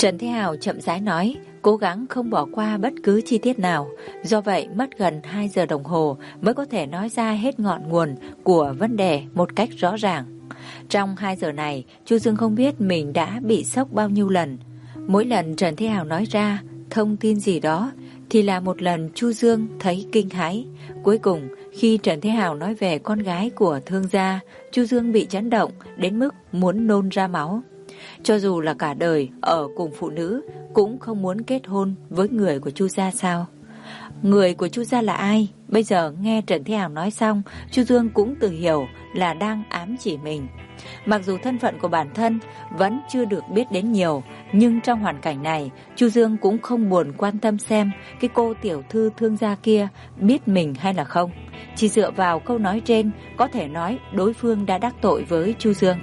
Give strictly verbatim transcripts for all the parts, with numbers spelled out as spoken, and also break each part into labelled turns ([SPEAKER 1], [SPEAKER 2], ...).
[SPEAKER 1] Trần Thế Hào chậm rãi nói, cố gắng không bỏ qua bất cứ chi tiết nào. Do vậy mất gần hai giờ đồng hồ mới có thể nói ra hết ngọn nguồn của vấn đề một cách rõ ràng. Trong hai giờ này, Chu Dương không biết mình đã bị sốc bao nhiêu lần. Mỗi lần Trần Thế Hào nói ra thông tin gì đó thì là một lần Chu Dương thấy kinh hãi. Cuối cùng, khi Trần Thế Hào nói về con gái của thương gia, Chu Dương bị chấn động đến mức muốn nôn ra máu. Cho dù là cả đời ở cùng phụ nữ, cũng không muốn kết hôn với người của Chu gia sao? Người của Chu gia là ai? Bây giờ nghe Trần Thế Hào nói xong, Chu Dương cũng tự hiểu là đang ám chỉ mình. Mặc dù thân phận của bản thân vẫn chưa được biết đến nhiều, nhưng trong hoàn cảnh này, Chu Dương cũng không buồn quan tâm xem cái cô tiểu thư thương gia kia biết mình hay là không. Chỉ dựa vào câu nói trên, có thể nói đối phương đã đắc tội với Chu Dương.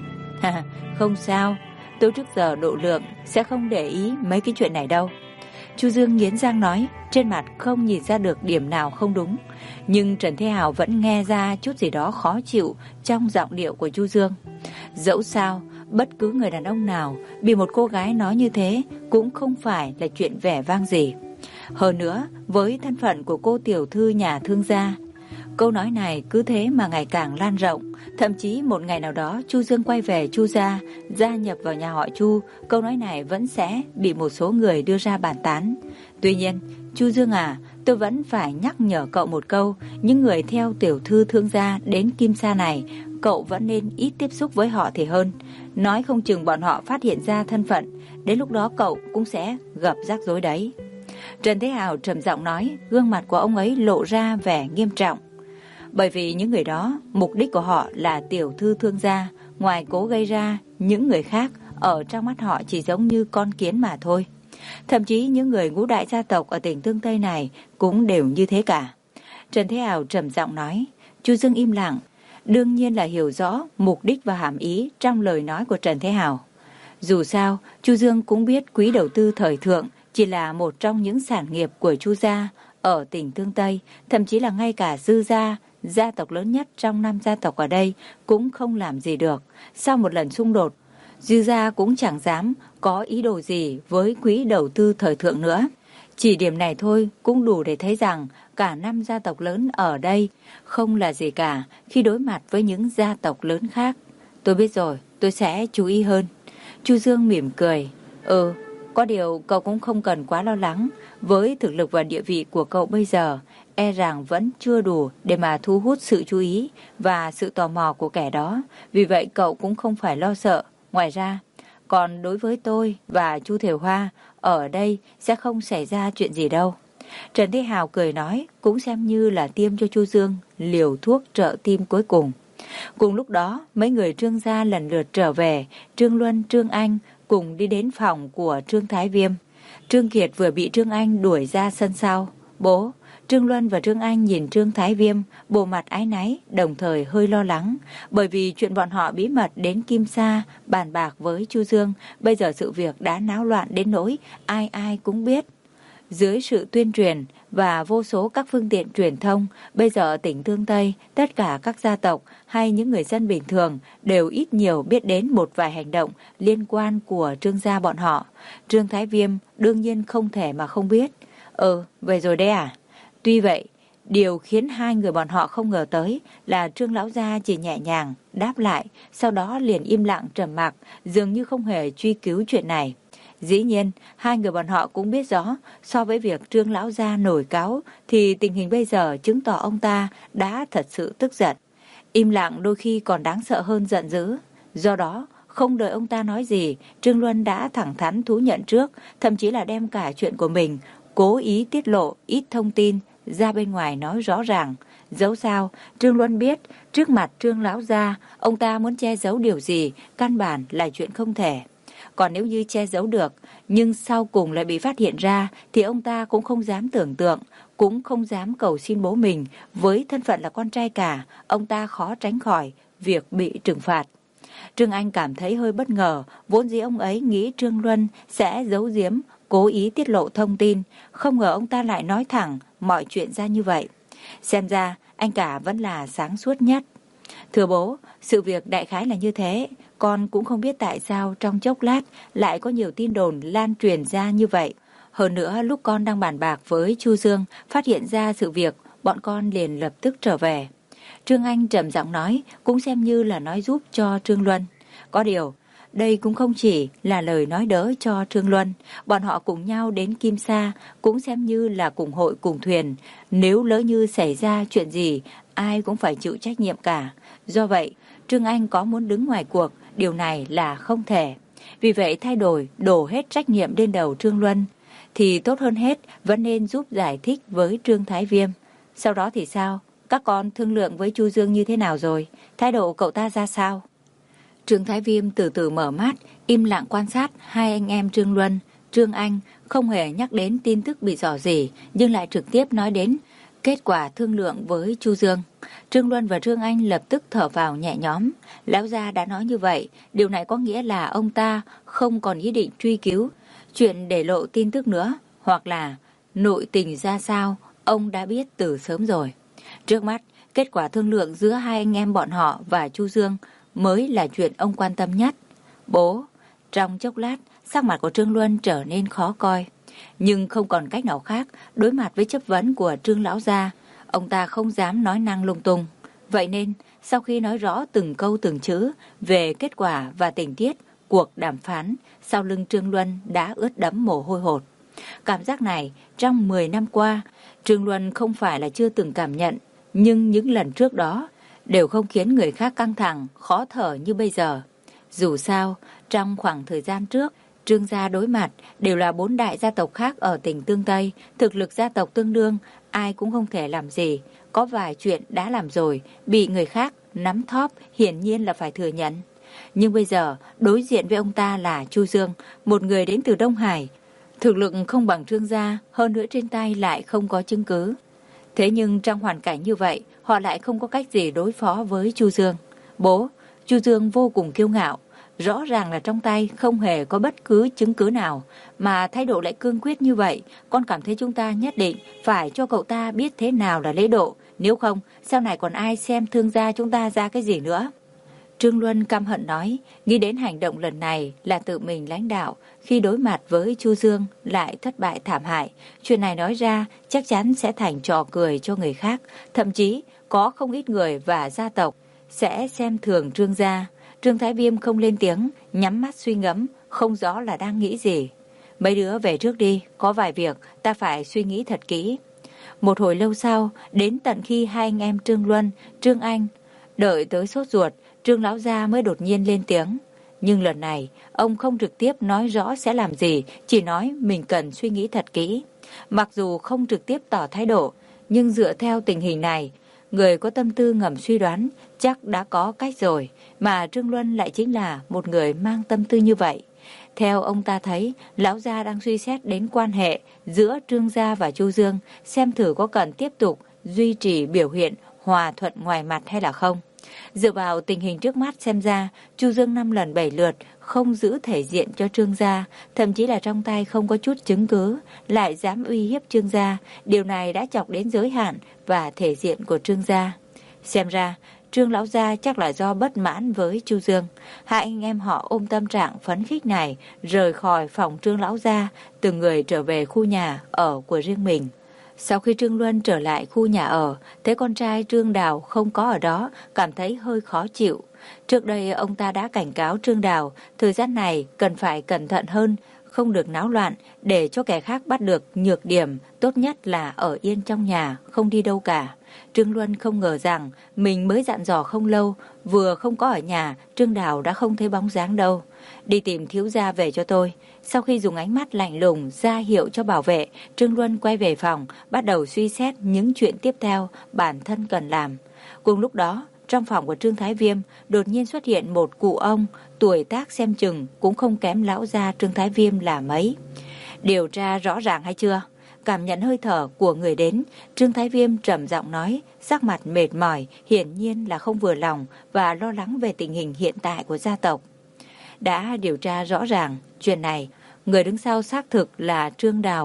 [SPEAKER 1] Không sao, tôi trước giờ độ lượng sẽ không để ý mấy cái chuyện này đâu. Chu Dương nghiến răng nói, trên mặt không nhìn ra được điểm nào không đúng. Nhưng Trần Thế Hào vẫn nghe ra chút gì đó khó chịu trong giọng điệu của Chu Dương. Dẫu sao, bất cứ người đàn ông nào bị một cô gái nói như thế cũng không phải là chuyện vẻ vang gì. Hơn nữa, với thân phận của cô tiểu thư nhà thương gia, câu nói này cứ thế mà ngày càng lan rộng. Thậm chí một ngày nào đó Chu Dương quay về Chu gia, gia nhập vào nhà họ Chu, câu nói này vẫn sẽ bị một số người đưa ra bàn tán. Tuy nhiên, Chu Dương à, tôi vẫn phải nhắc nhở cậu một câu, những người theo tiểu thư thương gia đến Kim Sa này, cậu vẫn nên ít tiếp xúc với họ thì hơn. Nói không chừng bọn họ phát hiện ra thân phận, đến lúc đó cậu cũng sẽ gặp rắc rối đấy. Trần Thế Hào trầm giọng nói, gương mặt của ông ấy lộ ra vẻ nghiêm trọng. Bởi vì những người đó, mục đích của họ là tiểu thư thương gia, ngoài cố gây ra, những người khác ở trong mắt họ chỉ giống như con kiến mà thôi. Thậm chí những người ngũ đại gia tộc ở tỉnh Tương Tây này cũng đều như thế cả. Trần Thế Hào trầm giọng nói. Chu Dương im lặng, đương nhiên là hiểu rõ mục đích và hàm ý trong lời nói của Trần Thế Hào. Dù sao, Chu Dương cũng biết Quý đầu tư thời thượng chỉ là một trong những sản nghiệp của Chu gia ở tỉnh Tương Tây, thậm chí là ngay cả Dư gia, gia tộc lớn nhất trong năm gia tộc ở đây, cũng không làm gì được. Sau một lần xung đột, Dư gia cũng chẳng dám có ý đồ gì với Quý đầu tư thời thượng nữa. Chỉ điểm này thôi cũng đủ để thấy rằng cả năm gia tộc lớn ở đây không là gì cả khi đối mặt với những gia tộc lớn khác. Tôi biết rồi, tôi sẽ chú ý hơn. Chu Dương mỉm cười. Ừ, có điều cậu cũng không cần quá lo lắng. Với thực lực và địa vị của cậu bây giờ, e rằng vẫn chưa đủ để mà thu hút sự chú ý và sự tò mò của kẻ đó. Vì vậy cậu cũng không phải lo sợ. Ngoài ra, còn đối với tôi và Chu Thiều Hoa, ở đây sẽ không xảy ra chuyện gì đâu. Trần Thế Hào cười nói, cũng xem như là tiêm cho Chu Dương liều thuốc trợ tim cuối cùng. Cùng lúc đó, mấy người Trương gia lần lượt trở về. Trương Luân, Trương Anh cùng đi đến phòng của Trương Thái Viêm. Trương Kiệt vừa bị Trương Anh đuổi ra sân sau. Bố, Trương Luân và Trương Anh nhìn Trương Thái Viêm, bộ mặt áy náy, đồng thời hơi lo lắng. Bởi vì chuyện bọn họ bí mật đến Kim Sa bàn bạc với Chu Dương, bây giờ sự việc đã náo loạn đến nỗi ai ai cũng biết. Dưới sự tuyên truyền và vô số các phương tiện truyền thông, bây giờ ở tỉnh Tương Tây, tất cả các gia tộc hay những người dân bình thường đều ít nhiều biết đến một vài hành động liên quan của Trương gia bọn họ. Trương Thái Viêm đương nhiên không thể mà không biết. Ừ, về rồi đấy à? Tuy vậy, điều khiến hai người bọn họ không ngờ tới là Trương lão gia chỉ nhẹ nhàng đáp lại, sau đó liền im lặng trầm mặc, dường như không hề truy cứu chuyện này. Dĩ nhiên, hai người bọn họ cũng biết rõ, so với việc Trương lão gia nổi cáu, thì tình hình bây giờ chứng tỏ ông ta đã thật sự tức giận. Im lặng đôi khi còn đáng sợ hơn giận dữ. Do đó, không đợi ông ta nói gì, Trương Luân đã thẳng thắn thú nhận trước, thậm chí là đem cả chuyện của mình, cố ý tiết lộ ít thông tin ra bên ngoài nói rõ ràng. Dẫu sao, Trương Luân biết, trước mặt Trương lão gia, ông ta muốn che giấu điều gì, căn bản là chuyện không thể. Còn nếu như che giấu được, nhưng sau cùng lại bị phát hiện ra, thì ông ta cũng không dám tưởng tượng, cũng không dám cầu xin bố mình. Với thân phận là con trai cả, ông ta khó tránh khỏi việc bị trừng phạt. Trương Anh cảm thấy hơi bất ngờ, vốn dĩ ông ấy nghĩ Trương Luân sẽ giấu giếm, cố ý tiết lộ thông tin, không ngờ ông ta lại nói thẳng mọi chuyện ra như vậy. Xem ra, anh cả vẫn là sáng suốt nhất. Thưa bố, sự việc đại khái là như thế, con cũng không biết tại sao trong chốc lát lại có nhiều tin đồn lan truyền ra như vậy. Hơn nữa, lúc con đang bàn bạc với Chu Dương, phát hiện ra sự việc, bọn con liền lập tức trở về. Trương Anh trầm giọng nói, cũng xem như là nói giúp cho Trương Luân. Có điều, đây cũng không chỉ là lời nói đỡ cho Trương Luân, bọn họ cùng nhau đến Kim Sa cũng xem như là cùng hội cùng thuyền. Nếu lỡ như xảy ra chuyện gì, ai cũng phải chịu trách nhiệm cả. Do vậy, Trương Anh có muốn đứng ngoài cuộc, điều này là không thể. Vì vậy thay đổi, đổ hết trách nhiệm lên đầu Trương Luân, thì tốt hơn hết vẫn nên giúp giải thích với Trương Thái Viêm. Sau đó thì sao? Các con thương lượng với Chu Dương như thế nào rồi? Thái độ cậu ta ra sao? Trương Thái Viêm từ từ mở mắt, im lặng quan sát hai anh em Trương Luân, Trương Anh, không hề nhắc đến tin tức bị rò rỉ, nhưng lại trực tiếp nói đến kết quả thương lượng với Chu Dương. Trương Luân và Trương Anh lập tức thở vào nhẹ nhõm. Lão gia đã nói như vậy, điều này có nghĩa là ông ta không còn ý định truy cứu chuyện để lộ tin tức nữa, hoặc là nội tình ra sao, ông đã biết từ sớm rồi. Trước mắt, kết quả thương lượng giữa hai anh em bọn họ và Chu Dương mới là chuyện ông quan tâm nhất. Bố, trong chốc lát, sắc mặt của Trương Luân trở nên khó coi. Nhưng không còn cách nào khác, đối mặt với chất vấn của Trương lão gia, ông ta không dám nói năng lung tung. Vậy nên, sau khi nói rõ từng câu từng chữ về kết quả và tình tiết cuộc đàm phán, sau lưng Trương Luân đã ướt đẫm mồ hôi hột. Cảm giác này, trong mười năm qua, Trương Luân không phải là chưa từng cảm nhận, nhưng những lần trước đó đều không khiến người khác căng thẳng, khó thở như bây giờ. Dù sao, trong khoảng thời gian trước, Trương gia đối mặt đều là bốn đại gia tộc khác ở tỉnh Tương Tây, thực lực gia tộc tương đương, ai cũng không thể làm gì. Có vài chuyện đã làm rồi, bị người khác nắm thóp, hiển nhiên là phải thừa nhận. Nhưng bây giờ, đối diện với ông ta là Chu Dương, một người đến từ Đông Hải. Thực lực không bằng Trương gia, hơn nữa trên tay lại không có chứng cứ. Thế nhưng trong hoàn cảnh như vậy, họ lại không có cách gì đối phó với Chu Dương. Bố, Chu Dương vô cùng kiêu ngạo, rõ ràng là trong tay không hề có bất cứ chứng cứ nào, mà thái độ lại cương quyết như vậy. Con cảm thấy chúng ta nhất định phải cho cậu ta biết thế nào là lễ độ, nếu không, sau này còn ai xem Thương gia chúng ta ra cái gì nữa. Trương Luân căm hận nói, nghĩ đến hành động lần này là tự mình lãnh đạo, khi đối mặt với Chu Dương lại thất bại thảm hại. Chuyện này nói ra chắc chắn sẽ thành trò cười cho người khác, thậm chí có không ít người và gia tộc sẽ xem thường Trương gia. Trương Thái Viêm không lên tiếng, nhắm mắt suy ngẫm, không rõ là đang nghĩ gì. Mấy đứa về trước đi, có vài việc ta phải suy nghĩ thật kỹ. Một hồi lâu sau, đến tận khi hai anh em Trương Luân, Trương Anh đợi tới sốt ruột, Trương lão gia mới đột nhiên lên tiếng. Nhưng lần này, ông không trực tiếp nói rõ sẽ làm gì, chỉ nói mình cần suy nghĩ thật kỹ. Mặc dù không trực tiếp tỏ thái độ, nhưng dựa theo tình hình này, người có tâm tư ngầm suy đoán chắc đã có cách rồi, mà Trương Luân lại chính là một người mang tâm tư như vậy. Theo ông ta thấy, lão gia đang suy xét đến quan hệ giữa Trương gia và Chu Dương, xem thử có cần tiếp tục duy trì biểu hiện hòa thuận ngoài mặt hay là không. Dựa vào tình hình trước mắt xem ra, Chu Dương năm lần bảy lượt không giữ thể diện cho Trương gia, thậm chí là trong tay không có chút chứng cứ, lại dám uy hiếp Trương gia. Điều này đã chọc đến giới hạn và thể diện của Trương gia. Xem ra, Trương lão gia chắc là do bất mãn với Chu Dương. Hai anh em họ ôm tâm trạng phấn khích này, rời khỏi phòng Trương lão gia, từng người trở về khu nhà ở của riêng mình. Sau khi Trương Luân trở lại khu nhà ở, thấy con trai Trương Đào không có ở đó, cảm thấy hơi khó chịu. Trước đây ông ta đã cảnh cáo Trương Đào, thời gian này cần phải cẩn thận hơn, không được náo loạn, để cho kẻ khác bắt được nhược điểm, tốt nhất là ở yên trong nhà, không đi đâu cả. Trương Luân không ngờ rằng mình mới dặn dò không lâu, vừa không có ở nhà, Trương Đào đã không thấy bóng dáng đâu. Đi tìm thiếu gia về cho tôi. Sau khi dùng ánh mắt lạnh lùng ra hiệu cho bảo vệ, Trương Luân quay về phòng, bắt đầu suy xét những chuyện tiếp theo bản thân cần làm. Cùng lúc đó, trong phòng của Trương Thái Viêm đột nhiên xuất hiện một cụ ông, tuổi tác xem chừng cũng không kém lão gia Trương Thái Viêm là mấy. Điều tra rõ ràng hay chưa? Cảm nhận hơi thở của người đến, Trương Thái Viêm trầm giọng nói, sắc mặt mệt mỏi, hiển nhiên là không vừa lòng và lo lắng về tình hình hiện tại của gia tộc. Đã điều tra rõ ràng chuyện này, người đứng sau xác thực là Trương Đào.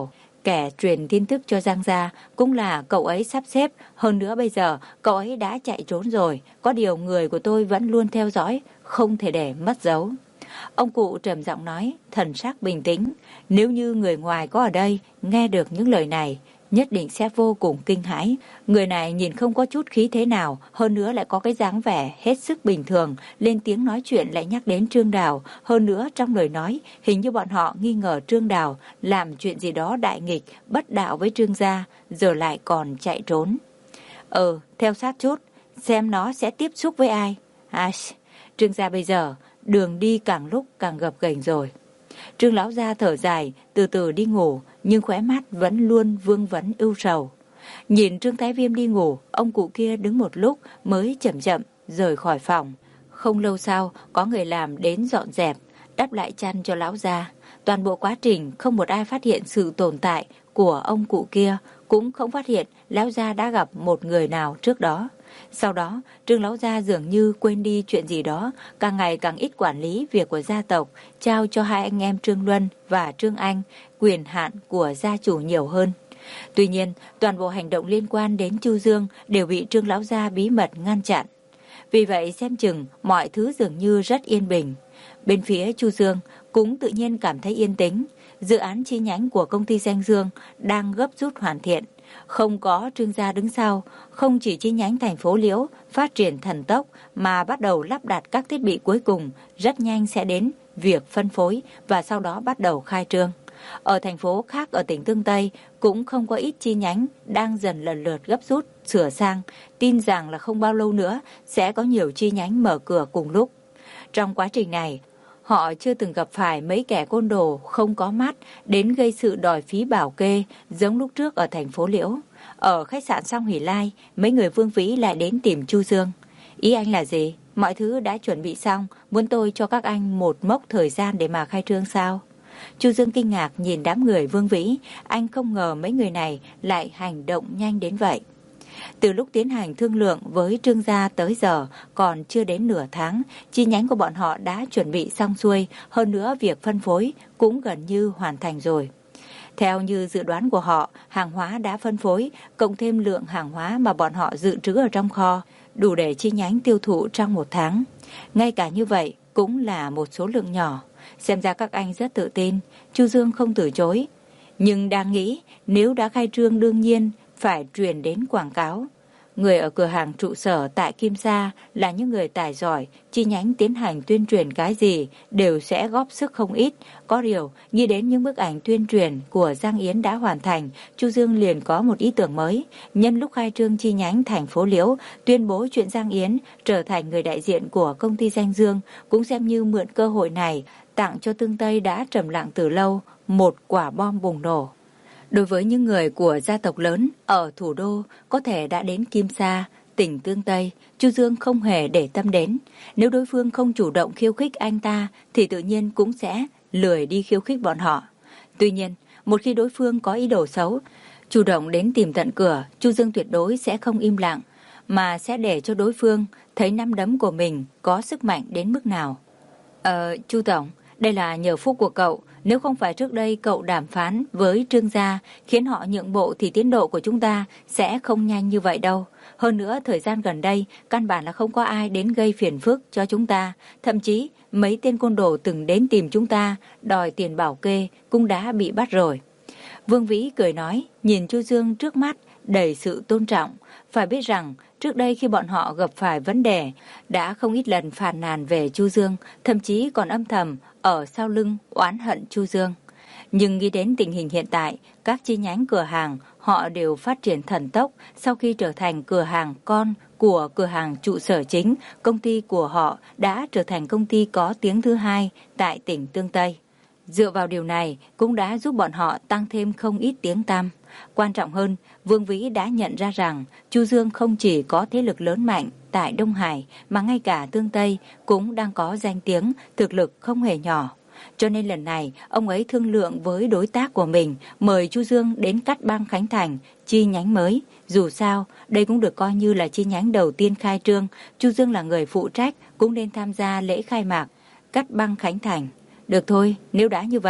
[SPEAKER 1] Kẻ truyền tin tức cho Giang gia cũng là cậu ấy sắp xếp. Hơn nữa bây giờ cậu ấy đã chạy trốn rồi. Có điều người của tôi vẫn luôn theo dõi, không thể để mất dấu. Ông cụ trầm giọng nói, thần sắc bình tĩnh. Nếu như người ngoài có ở đây nghe được những lời này, nhất định sẽ vô cùng kinh hãi. Người này nhìn không có chút khí thế nào, hơn nữa lại có cái dáng vẻ hết sức bình thường, lên tiếng nói chuyện lại nhắc đến Trương Đào. Hơn nữa trong lời nói, hình như bọn họ nghi ngờ Trương Đào làm chuyện gì đó đại nghịch, bất đạo với Trương gia, giờ lại còn chạy trốn. Ừ, theo sát chút, xem nó sẽ tiếp xúc với ai. À, Trương gia bây giờ, đường đi càng lúc càng gập ghềnh rồi. Trương lão gia thở dài, từ từ đi ngủ, nhưng khóe mắt vẫn luôn vương vấn ưu sầu. Nhìn Trương Thái Viêm đi ngủ, ông cụ kia đứng một lúc mới chậm chậm rời khỏi phòng. Không lâu sau, có người làm đến dọn dẹp, đắp lại chăn cho lão gia. Toàn bộ quá trình không một ai phát hiện sự tồn tại của ông cụ kia, cũng không phát hiện lão gia đã gặp một người nào trước đó. Sau đó, Trương lão gia dường như quên đi chuyện gì đó, càng ngày càng ít quản lý việc của gia tộc, trao cho hai anh em Trương Luân và Trương Anh quyền hạn của gia chủ nhiều hơn. Tuy nhiên, toàn bộ hành động liên quan đến Chu Dương đều bị Trương lão gia bí mật ngăn chặn. Vì vậy xem chừng mọi thứ dường như rất yên bình. Bên phía Chu Dương cũng tự nhiên cảm thấy yên tĩnh. Dự án chi nhánh của công ty Danh Dương đang gấp rút hoàn thiện. Không có Trương gia đứng sau, không chỉ chi nhánh thành phố Liễu phát triển thần tốc mà bắt đầu lắp đặt các thiết bị cuối cùng, rất nhanh sẽ đến việc phân phối và sau đó bắt đầu khai trương. Ở thành phố khác ở tỉnh Tương Tây cũng không có ít chi nhánh đang dần lần lượt gấp rút sửa sang, tin rằng là không bao lâu nữa sẽ có nhiều chi nhánh mở cửa cùng lúc. Trong quá trình này, họ chưa từng gặp phải mấy kẻ côn đồ không có mắt đến gây sự đòi phí bảo kê giống lúc trước ở thành phố Liễu. Ở khách sạn Song Hỷ Lai, mấy người Vương Vĩ lại đến tìm Chu Dương. Ý anh là gì? Mọi thứ đã chuẩn bị xong, muốn tôi cho các anh một mốc thời gian để mà khai trương sao? Chu Dương kinh ngạc nhìn đám người Vương Vĩ, anh không ngờ mấy người này lại hành động nhanh đến vậy. Từ lúc tiến hành thương lượng với Trương gia tới giờ còn chưa đến nửa tháng, chi nhánh của bọn họ đã chuẩn bị xong xuôi, hơn nữa việc phân phối cũng gần như hoàn thành rồi. Theo như dự đoán của họ, hàng hóa đã phân phối, cộng thêm lượng hàng hóa mà bọn họ dự trữ ở trong kho, đủ để chi nhánh tiêu thụ trong một tháng. Ngay cả như vậy cũng là một số lượng nhỏ. Xem ra các anh rất tự tin, Chu Dương không từ chối. Nhưng đang nghĩ, nếu đã khai trương đương nhiên phải truyền đến quảng cáo. Người ở cửa hàng trụ sở tại Kim Sa là những người tài giỏi, chi nhánh tiến hành tuyên truyền cái gì đều sẽ góp sức không ít. Có điều, nghĩ đến những bức ảnh tuyên truyền của Giang Yến đã hoàn thành, Chu Dương liền có một ý tưởng mới. Nhân lúc khai trương chi nhánh thành phố Liễu, tuyên bố chuyện Giang Yến trở thành người đại diện của công ty Danh Dương, cũng xem như mượn cơ hội này tặng cho Tương Tây đã trầm lặng từ lâu một quả bom bùng nổ. Đối với những người của gia tộc lớn ở thủ đô có thể đã đến Kim Sa, tỉnh Tương Tây, Chu Dương không hề để tâm đến. Nếu đối phương không chủ động khiêu khích anh ta thì tự nhiên cũng sẽ lười đi khiêu khích bọn họ. Tuy nhiên, một khi đối phương có ý đồ xấu, chủ động đến tìm tận cửa, Chu Dương tuyệt đối sẽ không im lặng, mà sẽ để cho đối phương thấy nắm đấm của mình có sức mạnh đến mức nào. Ờ, Chu Tổng, đây là nhờ phúc của cậu. Nếu không phải trước đây cậu đàm phán với Trương gia khiến họ nhượng bộ thì tiến độ của chúng ta sẽ không nhanh như vậy đâu. Hơn nữa thời gian gần đây căn bản là không có ai đến gây phiền phức cho chúng ta. Thậm chí mấy tên côn đồ từng đến tìm chúng ta đòi tiền bảo kê cũng đã bị bắt rồi. Vương Vĩ cười nói, nhìn Chu Dương trước mắt đầy sự tôn trọng. Phải biết rằng trước đây khi bọn họ gặp phải vấn đề đã không ít lần phàn nàn về Chu Dương, thậm chí còn âm thầm ở sau lưng oán hận Chu Dương. Nhưng nghĩ đến tình hình hiện tại, các chi nhánh cửa hàng họ đều phát triển thần tốc. Sau khi trở thành cửa hàng con của cửa hàng trụ sở chính, công ty của họ đã trở thành công ty có tiếng thứ hai tại tỉnh Tương Tây. Dựa vào điều này cũng đã giúp bọn họ tăng thêm không ít tiếng tăm. Quan trọng hơn, Vương Vĩ đã nhận ra rằng Chu Dương không chỉ có thế lực lớn mạnh tại Đông Hải mà ngay cả Tương Tây cũng đang có danh tiếng, thực lực không hề nhỏ. Cho nên lần này ông ấy thương lượng với đối tác của mình mời Chu Dương đến Cát Bang Khánh Thành chi nhánh mới. Dù sao đây cũng được coi như là chi nhánh đầu tiên khai trương, Chu Dương là người phụ trách cũng nên tham gia lễ khai mạc Cát Bang Khánh Thành. Được thôi, nếu đã như vậy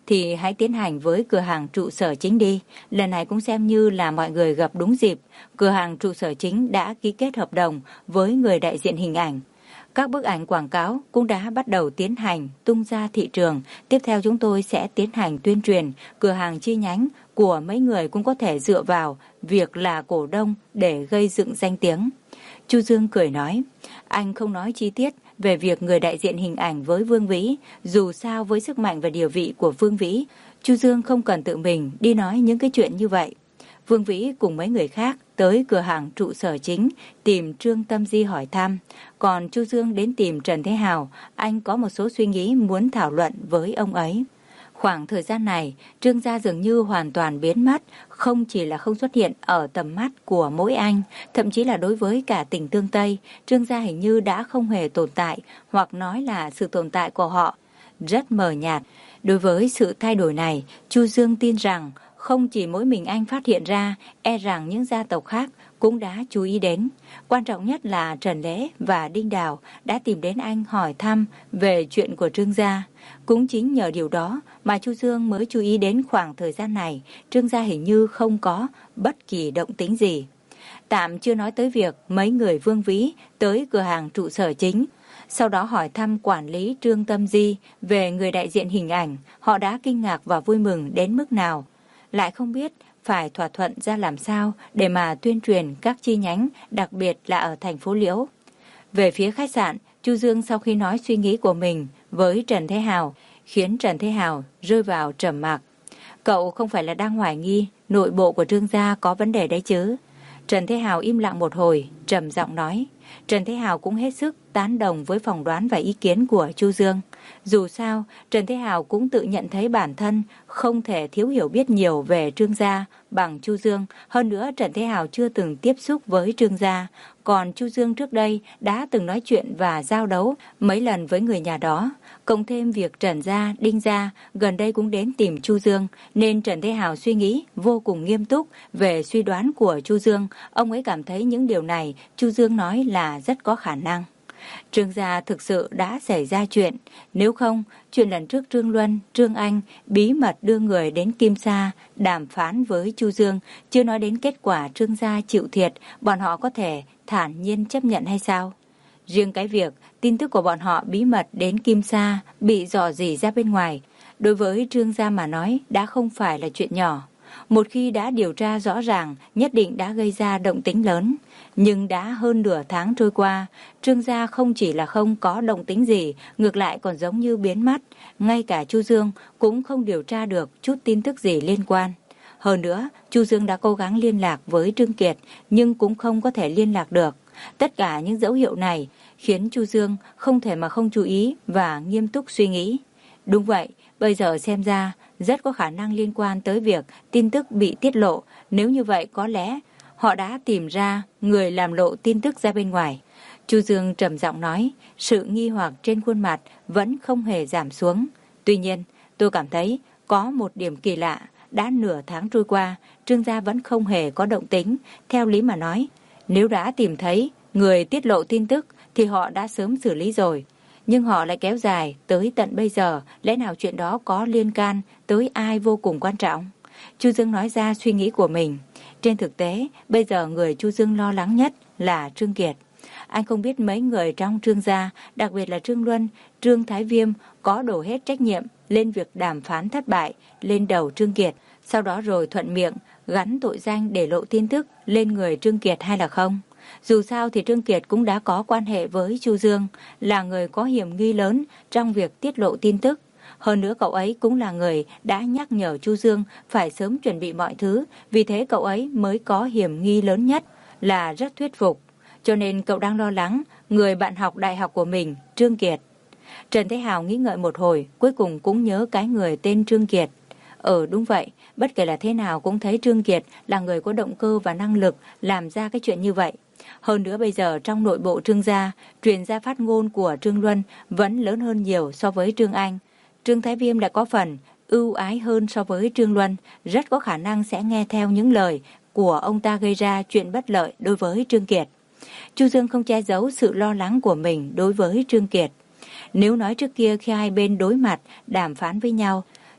[SPEAKER 1] thì hãy tiến hành với cửa hàng trụ sở chính đi. Lần này cũng xem như là mọi người gặp đúng dịp. Cửa hàng trụ sở chính đã ký kết hợp đồng với người đại diện hình ảnh. Các bức ảnh quảng cáo cũng đã bắt đầu tiến hành tung ra thị trường. Tiếp theo chúng tôi sẽ tiến hành tuyên truyền cửa hàng chi nhánh của mấy người cũng có thể dựa vào việc là cổ đông để gây dựng danh tiếng. Chu Dương cười nói, anh không nói chi tiết về việc người đại diện hình ảnh với Vương Vĩ. Dù sao với sức mạnh và địa vị của Vương Vĩ, Chu Dương không cần tự mình đi nói những cái chuyện như vậy. Vương Vĩ cùng mấy người khác tới cửa hàng trụ sở chính tìm Trương Tâm Di hỏi thăm. Còn Chu Dương đến tìm Trần Thế Hào, anh có một số suy nghĩ muốn thảo luận với ông ấy. Khoảng thời gian này, Trương gia dường như hoàn toàn biến mất, không chỉ là không xuất hiện ở tầm mắt của mỗi anh, thậm chí là đối với cả tỉnh Tương Tây, Trương gia hình như đã không hề tồn tại, hoặc nói là sự tồn tại của họ rất mờ nhạt. Đối với sự thay đổi này, Chu Dương tin rằng không chỉ mỗi mình anh phát hiện ra, e rằng những gia tộc khác cũng đã chú ý đến. Quan trọng nhất là Trần Lễ và Đinh Đào đã tìm đến anh hỏi thăm về chuyện của Trương gia. Cũng chính nhờ điều đó mà Chu Dương mới chú ý đến khoảng thời gian này, Trương gia hình như không có bất kỳ động tĩnh gì. Tạm chưa nói tới việc mấy người Vương Vĩ tới cửa hàng trụ sở chính, sau đó hỏi thăm quản lý Trương Tâm Di về người đại diện hình ảnh, họ đã kinh ngạc và vui mừng đến mức nào. Lại không biết phải thỏa thuận ra làm sao để mà tuyên truyền các chi nhánh, đặc biệt là ở thành phố Liễu. Về phía khách sạn, Chu Dương sau khi nói suy nghĩ của mình với Trần Thế Hào, khiến Trần Thế Hào rơi vào trầm mặc. Cậu không phải là đang hoài nghi nội bộ của Trương gia có vấn đề đấy chứ? Trần Thế Hào im lặng một hồi, trầm giọng nói. Trần Thế Hào cũng hết sức tán đồng với phỏng đoán và ý kiến của Chu Dương. Dù sao, Trần Thế Hào cũng tự nhận thấy bản thân không thể thiếu hiểu biết nhiều về Trương gia bằng Chu Dương. Hơn nữa, Trần Thế Hào chưa từng tiếp xúc với Trương gia. Còn Chu Dương trước đây đã từng nói chuyện và giao đấu mấy lần với người nhà đó. Cộng thêm việc Trần gia, Đinh gia gần đây cũng đến tìm Chu Dương, nên Trần Thế Hào suy nghĩ vô cùng nghiêm túc về suy đoán của Chu Dương. Ông ấy cảm thấy những điều này Chu Dương nói là rất có khả năng. Trương gia thực sự đã xảy ra chuyện. Nếu không, chuyện lần trước Trương Luân, Trương Anh bí mật đưa người đến Kim Sa đàm phán với Chu Dương, chưa nói đến kết quả Trương gia chịu thiệt, bọn họ có thể thản nhiên chấp nhận hay sao? Riêng cái việc tin tức của bọn họ bí mật đến Kim Sa bị rò rỉ ra bên ngoài, đối với Trương gia mà nói đã không phải là chuyện nhỏ. Một khi đã điều tra rõ ràng, nhất định đã gây ra động tĩnh lớn. Nhưng đã hơn nửa tháng trôi qua, Trương gia không chỉ là không có động tĩnh gì, ngược lại còn giống như biến mất. Ngay cả Chu Dương cũng không điều tra được chút tin tức gì liên quan. Hơn nữa, Chu Dương đã cố gắng liên lạc với Trương Kiệt, nhưng cũng không có thể liên lạc được. Tất cả những dấu hiệu này khiến Chu Dương không thể mà không chú ý và nghiêm túc suy nghĩ. Đúng vậy, bây giờ xem ra rất có khả năng liên quan tới việc tin tức bị tiết lộ. Nếu như vậy có lẽ họ đã tìm ra người làm lộ tin tức ra bên ngoài. Chu Dương trầm giọng nói, sự nghi hoặc trên khuôn mặt vẫn không hề giảm xuống. Tuy nhiên, tôi cảm thấy có một điểm kỳ lạ. Đã nửa tháng trôi qua, Trương gia vẫn không hề có động tĩnh. Theo lý mà nói, nếu đã tìm thấy người tiết lộ tin tức thì họ đã sớm xử lý rồi. Nhưng họ lại kéo dài tới tận bây giờ, lẽ nào chuyện đó có liên can tới ai vô cùng quan trọng? Chu Dương nói ra suy nghĩ của mình. Trên thực tế, bây giờ người Chu Dương lo lắng nhất là Trương Kiệt. Anh không biết mấy người trong Trương gia, đặc biệt là Trương Luân, Trương Thái Viêm có đổ hết trách nhiệm lên việc đàm phán thất bại lên đầu Trương Kiệt, sau đó rồi thuận miệng gắn tội danh để lộ tin tức lên người Trương Kiệt hay là không. Dù sao thì Trương Kiệt cũng đã có quan hệ với Chu Dương, là người có hiểm nghi lớn trong việc tiết lộ tin tức. Hơn nữa cậu ấy cũng là người đã nhắc nhở Chu Dương phải sớm chuẩn bị mọi thứ, vì thế cậu ấy mới có hiểm nghi lớn nhất, là rất thuyết phục. Cho nên cậu đang lo lắng người bạn học đại học của mình, Trương Kiệt. Trần Thế Hào nghĩ ngợi một hồi, cuối cùng cũng nhớ cái người tên Trương Kiệt. Ừ đúng vậy, bất kể là thế nào cũng thấy Trương Kiệt là người có động cơ và năng lực làm ra cái chuyện như vậy. Hơn nữa bây giờ trong nội bộ Trương gia, truyền ra phát ngôn của Trương Luân vẫn lớn hơn nhiều so với Trương Anh. Trương Thái Viêm lại có phần ưu ái hơn so với Trương Luân, rất có khả năng sẽ nghe theo những lời của ông ta gây ra chuyện bất lợi đối với Trương Kiệt. Chu Dương không che giấu sự lo lắng của mình đối với Trương Kiệt. Nếu nói trước kia khi hai bên đối mặt đàm phán với nhau,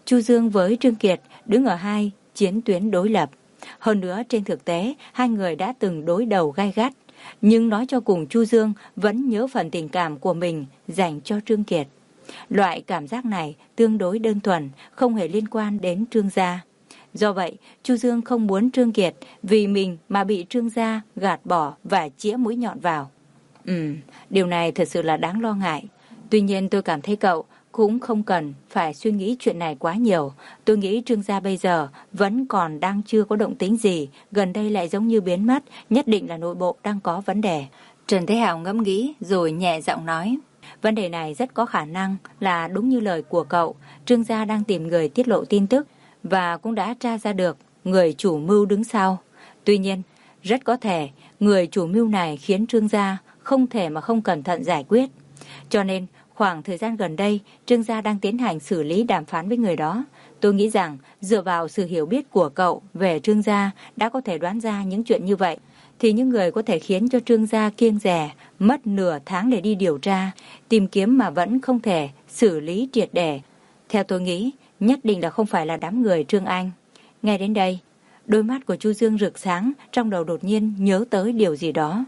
[SPEAKER 1] Chu Dương với Trương Kiệt đứng ở hai chiến tuyến đối lập. Hơn nữa trên thực tế, hai người đã từng đối đầu gay gắt. Nhưng nói cho cùng, Chu Dương vẫn nhớ phần tình cảm của mình dành cho Trương Kiệt. Loại cảm giác này tương đối đơn thuần, không hề liên quan đến Trương gia. Do vậy, Chu Dương không muốn Trương Kiệt vì mình mà bị Trương gia gạt bỏ và chĩa mũi nhọn vào. Ừ, điều này thật sự là đáng lo ngại. Tuy nhiên tôi cảm thấy cậu cũng không cần phải suy nghĩ chuyện này quá nhiều. Tôi nghĩ Trương gia bây giờ vẫn còn đang chưa có động tĩnh gì, gần đây lại giống như biến mất, nhất định là nội bộ đang có vấn đề. Trần Thế Hào ngẫm nghĩ rồi nhẹ giọng nói, vấn đề này rất có khả năng là đúng như lời của cậu. Trương gia đang tìm người tiết lộ tin tức và cũng đã tra ra được người chủ mưu đứng sau. Tuy nhiên, rất có thể người chủ mưu này khiến Trương gia không thể mà không cẩn thận giải quyết. Cho nên, khoảng thời gian gần đây, Trương gia đang tiến hành xử lý đàm phán với người đó. Tôi nghĩ rằng, dựa vào sự hiểu biết của cậu về Trương gia đã có thể đoán ra những chuyện như vậy, thì những người có thể khiến cho Trương gia kiêng dè, mất nửa tháng để đi điều tra, tìm kiếm mà vẫn không thể xử lý triệt để. Theo tôi nghĩ, nhất định là không phải là đám người Trương Anh. Nghe đến đây, đôi mắt của Chu Dương rực sáng, trong đầu đột nhiên nhớ tới điều gì đó.